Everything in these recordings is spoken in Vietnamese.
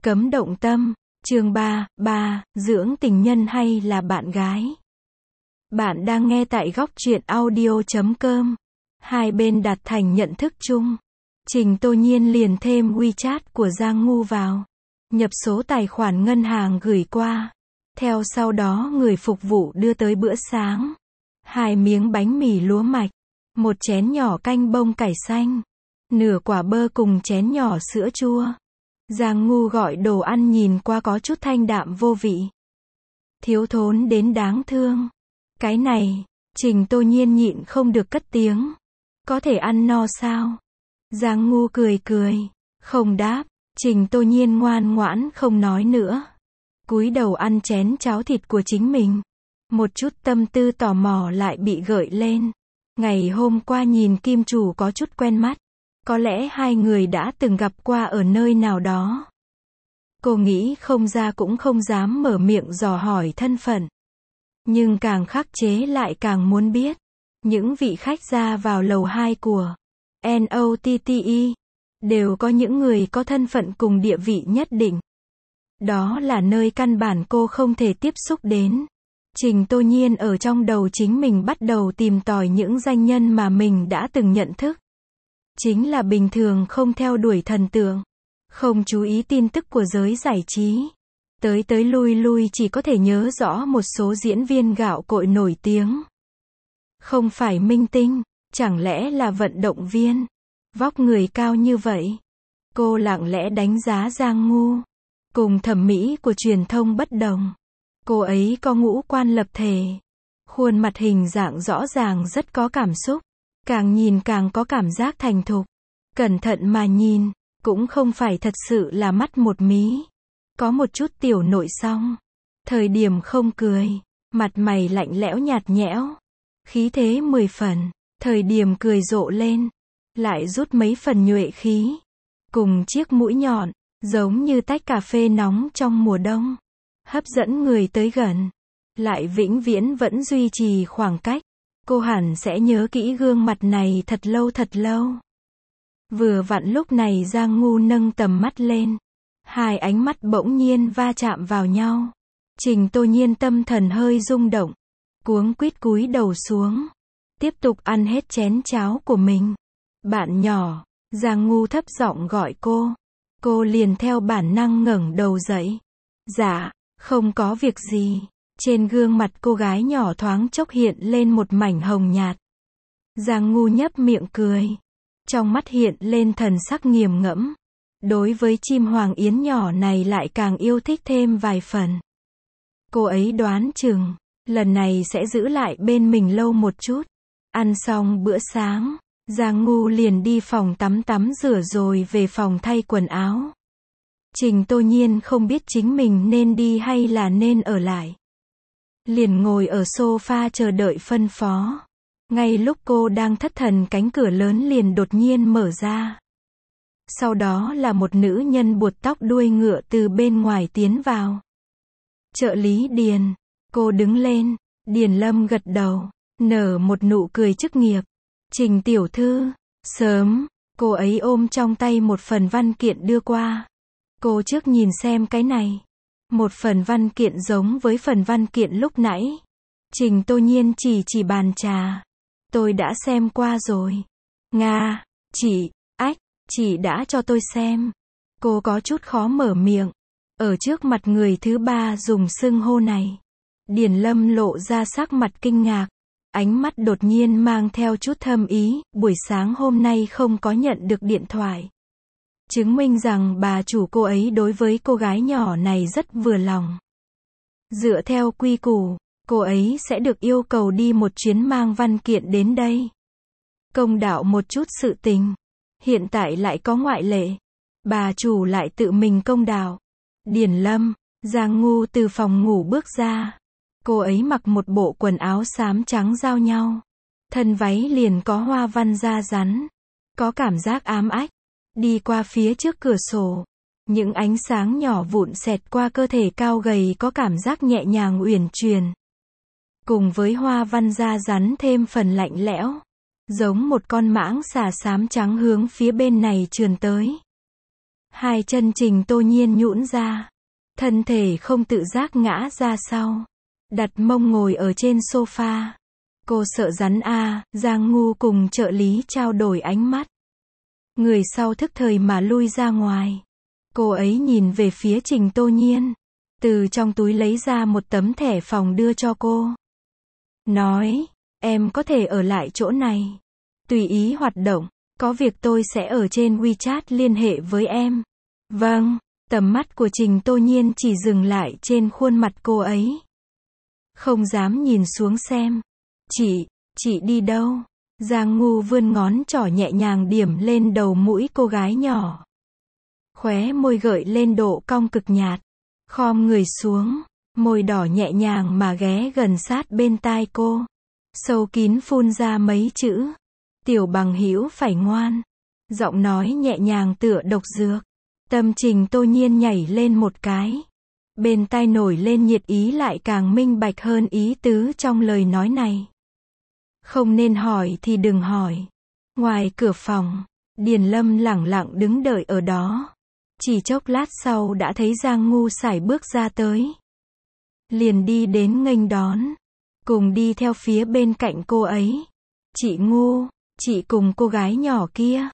Cấm động tâm, chương 3, dưỡng tình nhân hay là bạn gái? Bạn đang nghe tại góc truyện audio.com. Hai bên đạt thành nhận thức chung. Trình Tô Nhiên liền thêm WeChat của Giang Ngu vào. Nhập số tài khoản ngân hàng gửi qua. Theo sau đó người phục vụ đưa tới bữa sáng. 2 miếng bánh mì lúa mạch. 1 chén nhỏ canh bông cải xanh. Nửa quả bơ cùng chén nhỏ sữa chua. Giang Ngu gọi đồ ăn nhìn qua có chút thanh đạm vô vị. Thiếu thốn đến đáng thương. Cái này, Trình Tô Nhiên nhịn không được cất tiếng. Có thể ăn no sao? Giang Ngu cười cười, không đáp. Trình Tô Nhiên ngoan ngoãn không nói nữa. Cúi đầu ăn chén cháo thịt của chính mình. Một chút tâm tư tò mò lại bị gợi lên. Ngày hôm qua nhìn kim chủ có chút quen mắt. Có lẽ hai người đã từng gặp qua ở nơi nào đó. Cô nghĩ không ra cũng không dám mở miệng dò hỏi thân phận. Nhưng càng khắc chế lại càng muốn biết. Những vị khách ra vào lầu 2 của NOTTE đều có những người có thân phận cùng địa vị nhất định. Đó là nơi căn bản cô không thể tiếp xúc đến. Trình Tô Nhiên ở trong đầu chính mình bắt đầu tìm tòi những danh nhân mà mình đã từng nhận thức. Chính là bình thường không theo đuổi thần tượng, không chú ý tin tức của giới giải trí. Tới lui lui chỉ có thể nhớ rõ một số diễn viên gạo cội nổi tiếng. Không phải minh tinh, chẳng lẽ là vận động viên. Vóc người cao như vậy. Cô lặng lẽ đánh giá Giang Ngu. Cùng thẩm mỹ của truyền thông bất đồng. Cô ấy có ngũ quan lập thể. Khuôn mặt hình dạng rõ ràng rất có cảm xúc. Càng nhìn càng có cảm giác thành thục. Cẩn thận mà nhìn, cũng không phải thật sự là mắt một mí. Có một chút tiểu nội song. Thời điểm không cười, mặt mày lạnh lẽo nhạt nhẽo. Khí thế 10 phần, thời điểm cười rộ lên, lại rút mấy phần nhuệ khí. Cùng chiếc mũi nhọn, giống như tách cà phê nóng trong mùa đông. Hấp dẫn người tới gần, lại vĩnh viễn vẫn duy trì khoảng cách. Cô hẳn sẽ nhớ kỹ gương mặt này thật lâu thật lâu. Vừa vặn lúc này Giang Ngu nâng tầm mắt lên. Hai ánh mắt bỗng nhiên va chạm vào nhau. Trình Tô Nhiên tâm thần hơi rung động. Cuống quýt cúi đầu xuống. Tiếp tục ăn hết chén cháo của mình. Bạn nhỏ, Giang Ngu thấp giọng gọi cô. Cô liền theo bản năng ngẩng đầu dậy. Dạ, không có việc gì. Trên gương mặt cô gái nhỏ thoáng chốc hiện lên một mảnh hồng nhạt. Giang Ngu nhấp miệng cười. Trong mắt hiện lên thần sắc nghiền ngẫm. Đối với chim hoàng yến nhỏ này lại càng yêu thích thêm vài phần. Cô ấy đoán chừng, lần này sẽ giữ lại bên mình lâu một chút. Ăn xong bữa sáng, Giang Ngu liền đi phòng tắm rửa rồi về phòng thay quần áo. Trình Tô Nhiên không biết chính mình nên đi hay là nên ở lại. Liền ngồi ở sofa chờ đợi phân phó. Ngay lúc cô đang thất thần cánh cửa lớn liền đột nhiên mở ra. Sau đó là một nữ nhân buộc tóc đuôi ngựa từ bên ngoài tiến vào. Trợ lý Điền. Cô đứng lên. Điền Lâm gật đầu, nở một nụ cười chức nghiệp. Trình tiểu thư, sớm. Cô ấy ôm trong tay một phần văn kiện đưa qua. Cô trước nhìn xem cái này. Một phần văn kiện giống với phần văn kiện lúc nãy. Trình Tô Nhiên chỉ bàn trà. Tôi đã xem qua rồi. Nga, chị đã cho tôi xem. Cô có chút khó mở miệng. Ở trước mặt người thứ ba dùng xưng hô này. Điền Lâm lộ ra sắc mặt kinh ngạc. Ánh mắt đột nhiên mang theo chút thâm ý. Buổi sáng hôm nay không có nhận được điện thoại. Chứng minh rằng bà chủ cô ấy đối với cô gái nhỏ này rất vừa lòng. Dựa theo quy củ, cô ấy sẽ được yêu cầu đi một chuyến mang văn kiện đến đây. Công đạo một chút sự tình. Hiện tại lại có ngoại lệ. Bà chủ lại tự mình công đạo. Điền Lâm, Giang Ngu từ phòng ngủ bước ra. Cô ấy mặc một bộ quần áo xám trắng giao nhau. Thân váy liền có hoa văn da rắn. Có cảm giác ám ách. Đi qua phía trước cửa sổ. Những ánh sáng nhỏ vụn xẹt qua cơ thể cao gầy có cảm giác nhẹ nhàng uyển chuyển. Cùng với hoa văn da rắn thêm phần lạnh lẽo. Giống một con mãng xà xám trắng hướng phía bên này trườn tới. Hai chân Trình Tô Nhiên nhũn ra. Thân thể không tự giác ngã ra sau. Đặt mông ngồi ở trên sofa. Cô sợ rắn à, Giang Ngu cùng trợ lý trao đổi ánh mắt. Người sau thức thời mà lui ra ngoài. Cô ấy nhìn về phía Trình Tô Nhiên. Từ trong túi lấy ra một tấm thẻ phòng đưa cho cô. Nói, em có thể ở lại chỗ này. Tùy ý hoạt động. Có việc tôi sẽ ở trên WeChat liên hệ với em. Vâng, tầm mắt của Trình Tô Nhiên chỉ dừng lại trên khuôn mặt cô ấy. Không dám nhìn xuống xem. Chị đi đâu? Giang Ngu vươn ngón trỏ nhẹ nhàng điểm lên đầu mũi cô gái nhỏ. Khóe môi gợi lên độ cong cực nhạt. Khom người xuống, môi đỏ nhẹ nhàng mà ghé gần sát bên tai cô. Sâu kín phun ra mấy chữ. Tiểu bằng hữu phải ngoan. Giọng nói nhẹ nhàng tựa độc dược. Tâm Trình Tô Nhiên nhảy lên một cái. Bên tai nổi lên nhiệt ý lại càng minh bạch hơn ý tứ trong lời nói này. Không nên hỏi thì đừng hỏi. Ngoài cửa phòng, Điền Lâm lẳng lặng đứng đợi ở đó. Chỉ chốc lát sau đã thấy Giang Ngu sải bước ra tới. Liền đi đến nghênh đón. Cùng đi theo phía bên cạnh cô ấy. Chị Ngu, chị cùng cô gái nhỏ kia.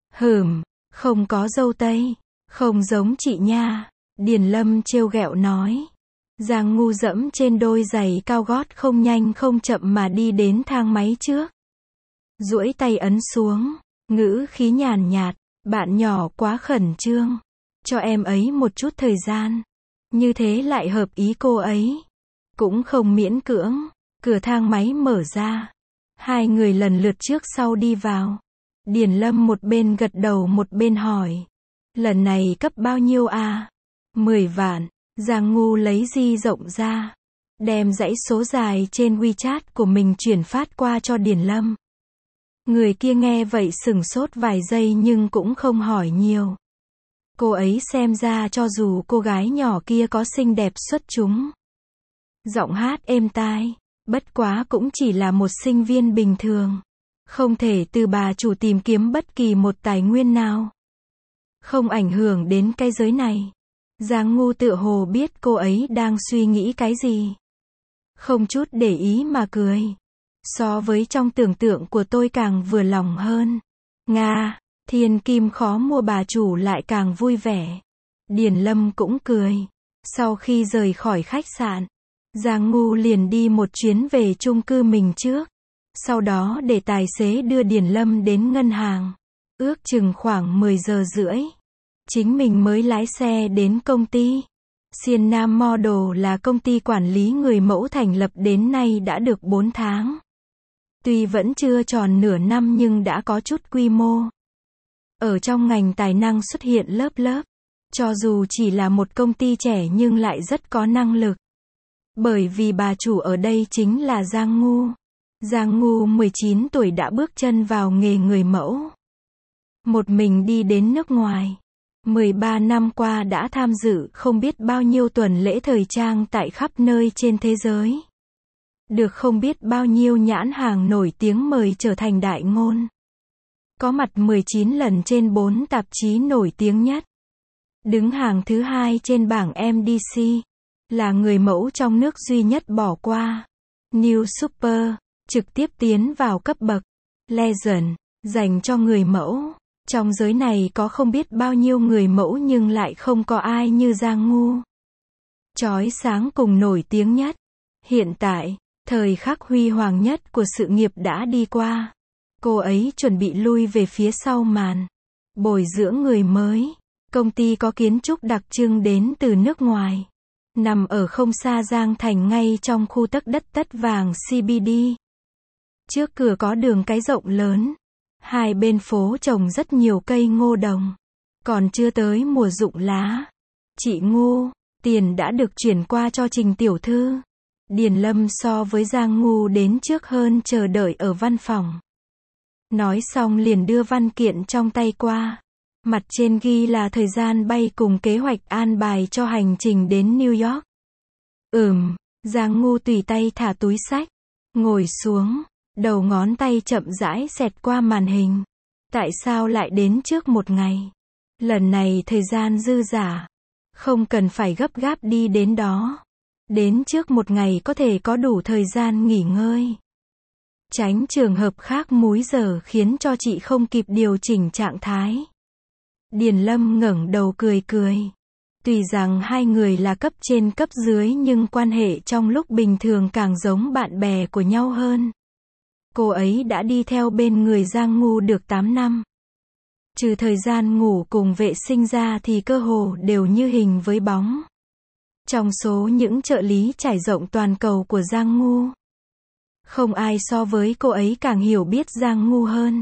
Không có râu tây. Không giống chị nha. Điền Lâm trêu ghẹo nói. Giang Ngu dẫm trên đôi giày cao gót không nhanh không chậm mà đi đến thang máy trước. Duỗi tay ấn xuống. Ngữ khí nhàn nhạt. Bạn nhỏ quá khẩn trương. Cho em ấy một chút thời gian. Như thế lại hợp ý cô ấy. Cũng không miễn cưỡng. Cửa thang máy mở ra. Hai người lần lượt trước sau đi vào. Điền Lâm một bên gật đầu một bên hỏi. Lần này cấp bao nhiêu à? 10 vạn. Giang Ngu lấy di rộng ra. Đem dãy số dài trên WeChat của mình chuyển phát qua cho Điền Lâm. Người kia nghe vậy sửng sốt vài giây nhưng cũng không hỏi nhiều. Cô ấy xem ra cho dù cô gái nhỏ kia có xinh đẹp xuất chúng. Giọng hát êm tai. Bất quá cũng chỉ là một sinh viên bình thường. Không thể từ bà chủ tìm kiếm bất kỳ một tài nguyên nào. Không ảnh hưởng đến cái giới này. Giang Ngu tựa hồ biết cô ấy đang suy nghĩ cái gì. Không chút để ý mà cười. So với trong tưởng tượng của tôi càng vừa lòng hơn. Nga, thiên kim khó mua bà chủ lại càng vui vẻ. Điền Lâm cũng cười. Sau khi rời khỏi khách sạn, Giang Ngu liền đi một chuyến về chung cư mình trước. Sau đó để tài xế đưa Điền Lâm đến ngân hàng. Ước chừng khoảng 10 giờ rưỡi. Chính mình mới lái xe đến công ty. Siên Nam Model là công ty quản lý người mẫu thành lập đến nay đã được 4 tháng. Tuy vẫn chưa tròn nửa năm nhưng đã có chút quy mô. Ở trong ngành tài năng xuất hiện lớp lớp. Cho dù chỉ là một công ty trẻ nhưng lại rất có năng lực. Bởi vì bà chủ ở đây chính là Giang Ngu. Giang Ngu 19 tuổi đã bước chân vào nghề người mẫu. Một mình đi đến nước ngoài. 13 năm qua đã tham dự không biết bao nhiêu tuần lễ thời trang tại khắp nơi trên thế giới. Được không biết bao nhiêu nhãn hàng nổi tiếng mời trở thành đại ngôn. Có mặt 19 lần trên 4 tạp chí nổi tiếng nhất. Đứng hàng thứ 2 trên bảng MDC. Là người mẫu trong nước duy nhất bỏ qua New Super, trực tiếp tiến vào cấp bậc Legend, dành cho người mẫu. Trong giới này có không biết bao nhiêu người mẫu nhưng lại không có ai như Giang Ngu. Chói sáng cùng nổi tiếng nhất. Hiện tại, thời khắc huy hoàng nhất của sự nghiệp đã đi qua. Cô ấy chuẩn bị lui về phía sau màn. Bồi dưỡng người mới. Công ty có kiến trúc đặc trưng đến từ nước ngoài. Nằm ở không xa Giang Thành ngay trong khu tấc đất Tất Vàng CBD. Trước cửa có đường cái rộng lớn. Hai bên phố trồng rất nhiều cây ngô đồng. Còn chưa tới mùa rụng lá. Chị Ngu, tiền đã được chuyển qua cho Trình tiểu thư. Điền Lâm so với Giang Ngu đến trước hơn chờ đợi ở văn phòng. Nói xong liền đưa văn kiện trong tay qua. Mặt trên ghi là thời gian bay cùng kế hoạch an bài cho hành trình đến New York. Giang Ngu tùy tay thả túi xách. Ngồi xuống. Đầu ngón tay chậm rãi xẹt qua màn hình. Tại sao lại đến trước một ngày? Lần này thời gian dư dả, không cần phải gấp gáp đi đến đó. Đến trước một ngày có thể có đủ thời gian nghỉ ngơi. Tránh trường hợp khác múi giờ khiến cho chị không kịp điều chỉnh trạng thái. Điền Lâm ngẩng đầu cười cười. Tuy rằng hai người là cấp trên cấp dưới nhưng quan hệ trong lúc bình thường càng giống bạn bè của nhau hơn. Cô ấy đã đi theo bên người Giang Ngu được 8 năm. Trừ thời gian ngủ cùng vệ sinh ra thì cơ hồ đều như hình với bóng. Trong số những trợ lý trải rộng toàn cầu của Giang Ngu, không ai so với cô ấy càng hiểu biết Giang Ngu hơn.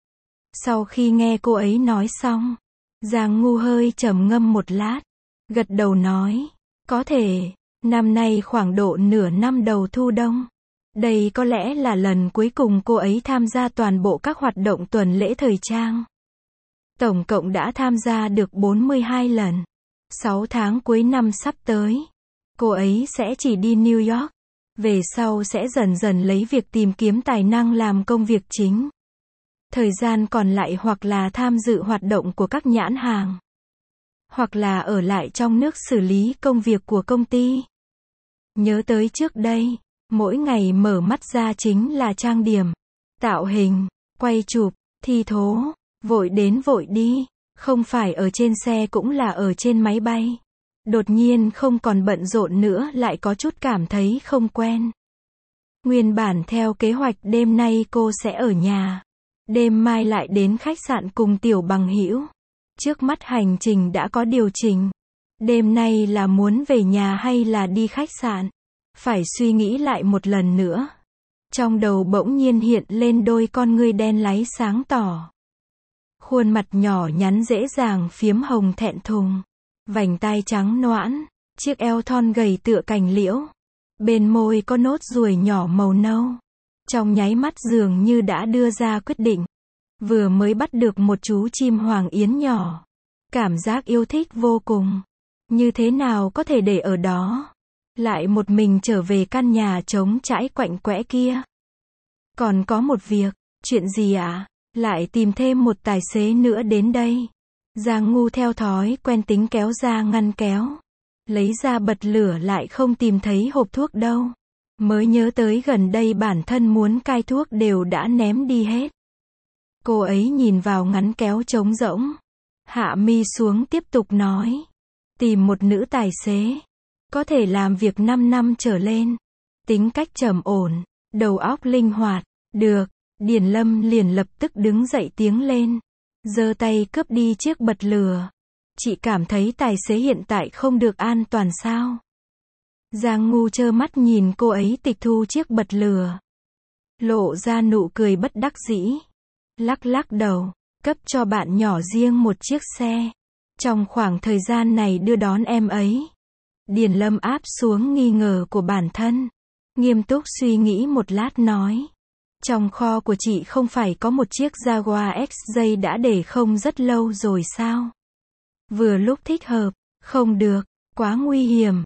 Sau khi nghe cô ấy nói xong, Giang Ngu hơi trầm ngâm một lát, gật đầu nói, có thể, năm nay khoảng độ nửa năm đầu thu đông. Đây có lẽ là lần cuối cùng cô ấy tham gia toàn bộ các hoạt động tuần lễ thời trang. Tổng cộng đã tham gia được 42 lần. 6 tháng cuối năm sắp tới, cô ấy sẽ chỉ đi New York. Về sau sẽ dần dần lấy việc tìm kiếm tài năng làm công việc chính. Thời gian còn lại hoặc là tham dự hoạt động của các nhãn hàng, hoặc là ở lại trong nước xử lý công việc của công ty. Nhớ tới trước đây, mỗi ngày mở mắt ra chính là trang điểm, tạo hình, quay chụp, thi thố, vội đến vội đi, không phải ở trên xe cũng là ở trên máy bay. Đột nhiên không còn bận rộn nữa lại có chút cảm thấy không quen. Nguyên bản theo kế hoạch đêm nay cô sẽ ở nhà. Đêm mai lại đến khách sạn cùng Tiểu Bằng Hữu. Trước mắt hành trình đã có điều chỉnh. Đêm nay là muốn về nhà hay là đi khách sạn? Phải suy nghĩ lại một lần nữa. Trong đầu bỗng nhiên hiện lên đôi con ngươi đen láy sáng tỏ. Khuôn mặt nhỏ nhắn dễ dàng phiếm hồng thẹn thùng. Vành tai trắng noãn, chiếc eo thon gầy tựa cành liễu. Bên môi có nốt ruồi nhỏ màu nâu. Trong nháy mắt dường như đã đưa ra quyết định. Vừa mới bắt được một chú chim hoàng yến nhỏ. Cảm giác yêu thích vô cùng. Như thế nào có thể để ở đó? Lại một mình trở về căn nhà trống trải quạnh quẽ kia. Còn có một việc, chuyện gì ạ? Lại tìm thêm một tài xế nữa đến đây. Giang Ngu theo thói quen tính kéo ra ngăn kéo. Lấy ra bật lửa lại không tìm thấy hộp thuốc đâu. Mới nhớ tới gần đây bản thân muốn cai thuốc đều đã ném đi hết. Cô ấy nhìn vào ngăn kéo trống rỗng. Hạ mi xuống tiếp tục nói. Tìm một nữ tài xế. Có thể làm việc 5 năm trở lên. Tính cách trầm ổn. Đầu óc linh hoạt. Được. Điền Lâm liền lập tức đứng dậy tiếng lên. Giơ tay cướp đi chiếc bật lửa. Chị cảm thấy tài xế hiện tại không được an toàn sao? Giang Ngu trơ mắt nhìn cô ấy tịch thu chiếc bật lửa. Lộ ra nụ cười bất đắc dĩ. Lắc lắc đầu, cấp cho bạn nhỏ riêng một chiếc xe. Trong khoảng thời gian này đưa đón em ấy. Điền Lâm áp xuống nghi ngờ của bản thân. Nghiêm túc suy nghĩ một lát nói. Trong kho của chị không phải có một chiếc Jaguar XJ đã để không rất lâu rồi sao? Vừa lúc thích hợp, không được, quá nguy hiểm.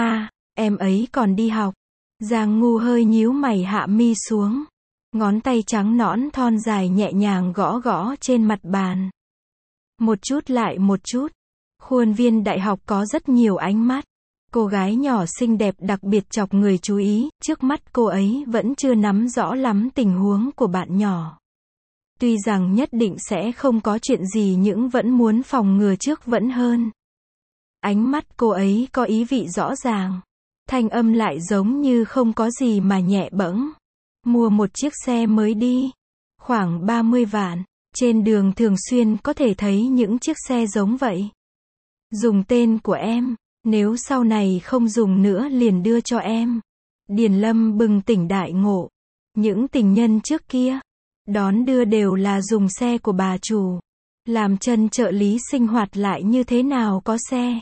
Em ấy còn đi học. Giang Ngu hơi nhíu mày hạ mi xuống. Ngón tay trắng nõn thon dài nhẹ nhàng gõ gõ trên mặt bàn. Một chút lại một chút. Khuôn viên đại học có rất nhiều ánh mắt. Cô gái nhỏ xinh đẹp đặc biệt chọc người chú ý, trước mắt cô ấy vẫn chưa nắm rõ lắm tình huống của bạn nhỏ. Tuy rằng nhất định sẽ không có chuyện gì nhưng vẫn muốn phòng ngừa trước vẫn hơn. Ánh mắt cô ấy có ý vị rõ ràng. Thanh âm lại giống như không có gì mà nhẹ bẫng. Mua một chiếc xe mới đi. Khoảng 30 vạn. Trên đường thường xuyên có thể thấy những chiếc xe giống vậy. Dùng tên của em. Nếu sau này không dùng nữa liền đưa cho em. Điền Lâm bừng tỉnh đại ngộ. Những tình nhân trước kia, đón đưa đều là dùng xe của bà chủ. Làm chân trợ lý sinh hoạt lại như thế nào có xe.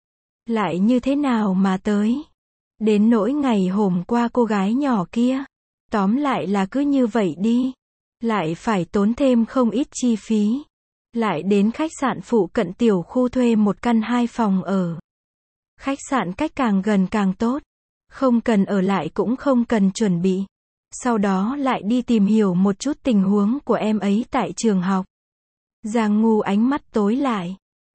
Lại như thế nào mà tới. Đến nỗi ngày hôm qua cô gái nhỏ kia. Tóm lại là cứ như vậy đi. Lại phải tốn thêm không ít chi phí. Lại đến khách sạn phụ cận tiểu khu thuê một căn 2 phòng ở. Khách sạn cách càng gần càng tốt. Không cần ở lại cũng không cần chuẩn bị. Sau đó lại đi tìm hiểu một chút tình huống của em ấy tại trường học. Giang Ngu ánh mắt tối lại.